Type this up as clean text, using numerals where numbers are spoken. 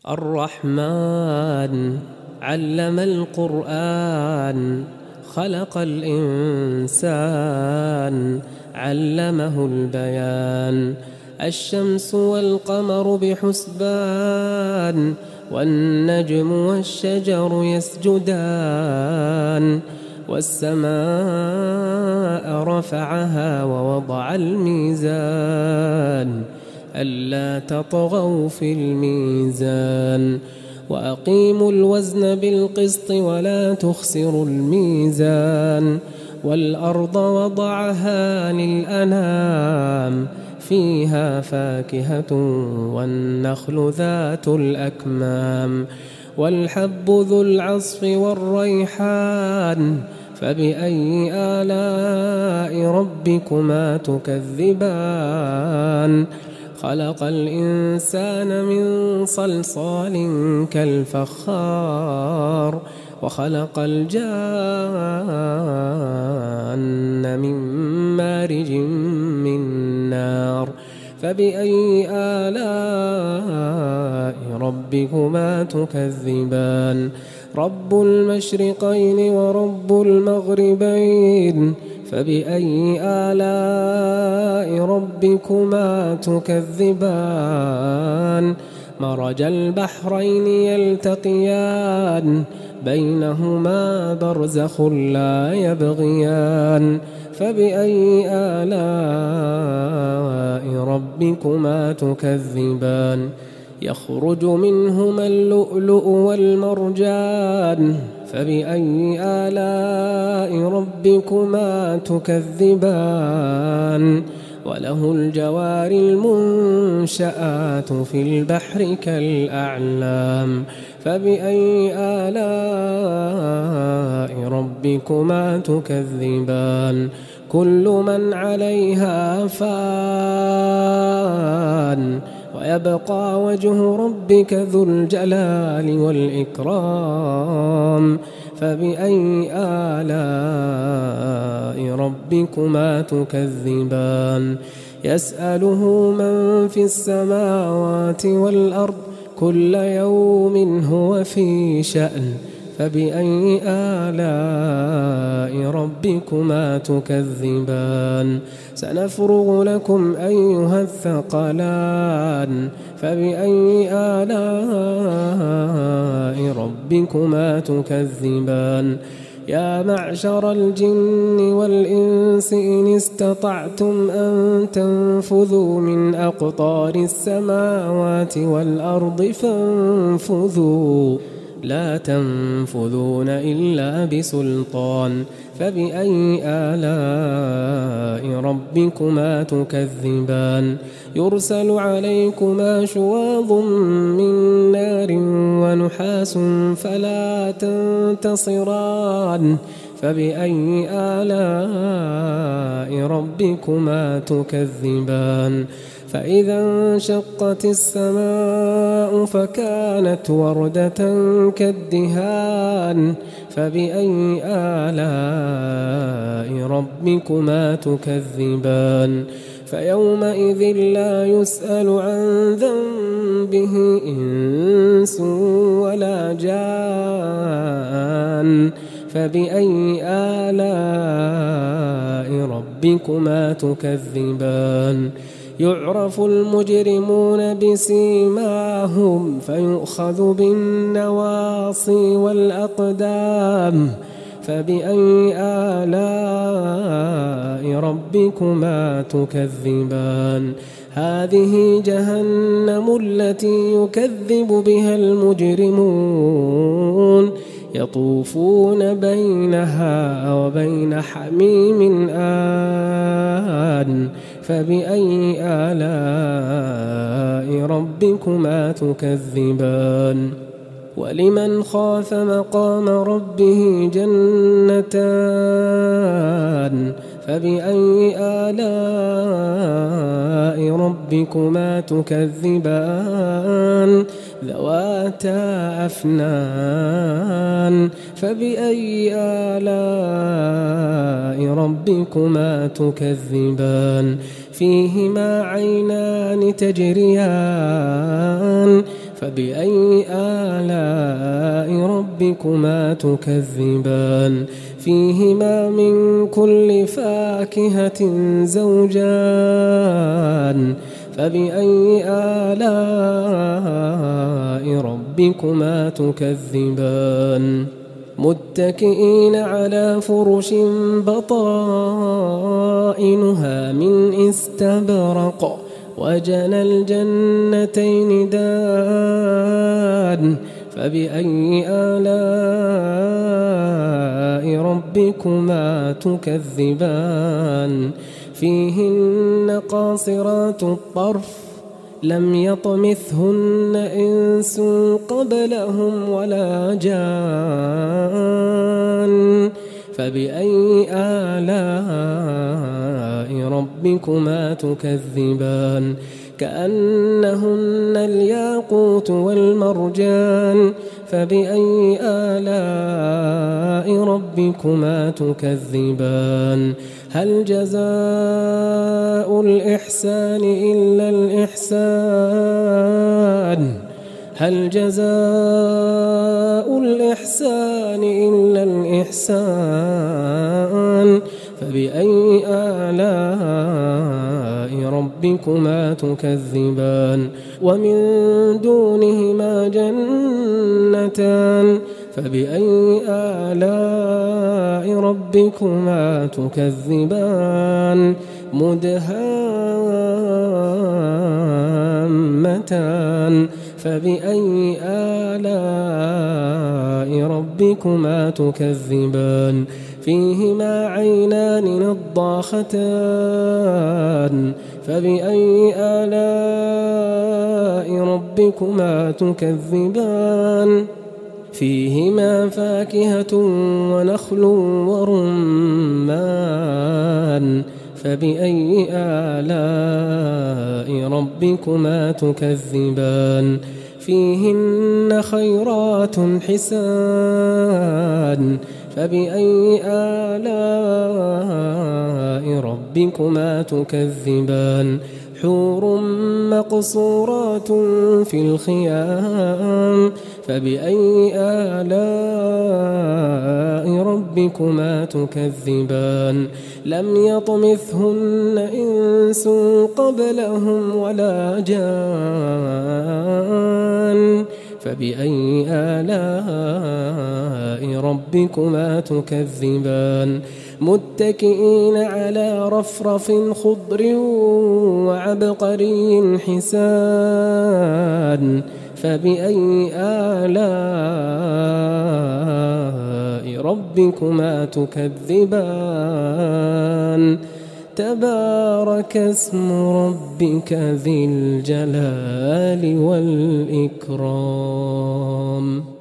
الرحمن علم القرآن خلق الإنسان علمه البيان. الشمس والقمر بحسبان والنجم والشجر يسجدان. والسماء رفعها ووضع الميزان ألا تطغوا في الميزان. وأقيموا الوزن بالقسط ولا تخسروا الميزان. والأرض وضعها للأنام فيها فاكهة والنخل ذات الأكمام. والحب ذو العصف والريحان فبأي آلاء ربكما تكذبان. خلق الإنسان من صلصال كالفخار وخلق الجان من مارج من نار. فبأي آلاء ربكما تكذبان. رب المشرقين ورب المغربين فبأي آلاء ربكما تكذبان. مرج البحرين يلتقيان بينهما برزخ لا يبغيان. فبأي آلاء ربكما تكذبان. يخرج منهما اللؤلؤ والمرجان فبأي آلاء ربكما تكذبان. وله الجوار المنشآت في البحر كالأعلام فبأي آلاء ربكما تكذبان. كل من عليها فان ويبقى وجه ربك ذو الجلال والإكرام. فبأي آلاء ربكما تكذبان. يسأله من في السماوات والأرض كل يوم هو في شأن. فبأي آلاء ربكما تكذبان. سنفرغ لكم أيها الثقلان فبأي آلاء ربكما تكذبان. يا معشر الجن والإنس إن استطعتم أن تنفذوا من أقطار السماوات والأرض فانفذوا لا تنفذون إلا بسلطان. فبأي آلاء ربكما تكذبان. يرسل عليكما شواظ من نار ونحاس فلا تنتصران. فبأي آلاء ربكما تكذبان. فإذا انشقت السماء فكانت وردة كالدهان. فبأي آلاء ربكما تكذبان. فيومئذ لا يسأل عن ذنبه إنس ولا جان. فبأي آلاء ربكما تكذبان. يعرف المجرمون بسيماهم فيؤخذ بالنواصي والأقدام. فبأي آلاء ربكما تكذبان. هذه جهنم التي يكذب بها المجرمون يطوفون بينها وبين حميم آن. فبأي آلاء ربكما تكذبان. ولمن خاف مقام ربه جنتان. فبأي آلاء ربكما تكذبان. ذواتا أفنان. فبأي آلاء ربكما تكذبان. فيهما عينان تجريان فبأي آلاء ربكما تكذبان فيهما من كل فاكهة زوجان فبأي آلاء ربكما تكذبان متكئين على فرش بطائنها من استبرق وجنى الجنتين دان فبأي آلاء ربكما تكذبان فيهن قاصرات الطرف لم يطمثهن إنس قبلهم ولا جان فبأي آلاء ربكما تكذبان كأنهن الياقوت والمرجان فبأي آلاء ربكما تكذبان هل جزاء الإحسان إلا الإحسان هل جزاء الإحسان إلا الإحسان فبأي آلاء ربكما تكذبان ومن دونهما جنتان فبأي آلاء ربكما تكذبان مدهامتان فبأي آلاء ربكما تكذبان فيهما عينان نضاختان فبأي آلاء ربكما تكذبان فيهما فاكهة ونخل ورمان فبأي آلاء ربكما تكذبان فيهن خيرات حسان فبأي آلاء ربكما تكذبان حور مقصورات في الخيام فبأي آلاء ربكما تكذبان لم يطمثهن إنس قبلهم ولا جان فبأي آلاء ربكما تكذبان متكئين على رفرف خضر وعبقري حسان فبأي آلاء ربكما تكذبان تبارك اسم ربك ذي الجلال والإكرام.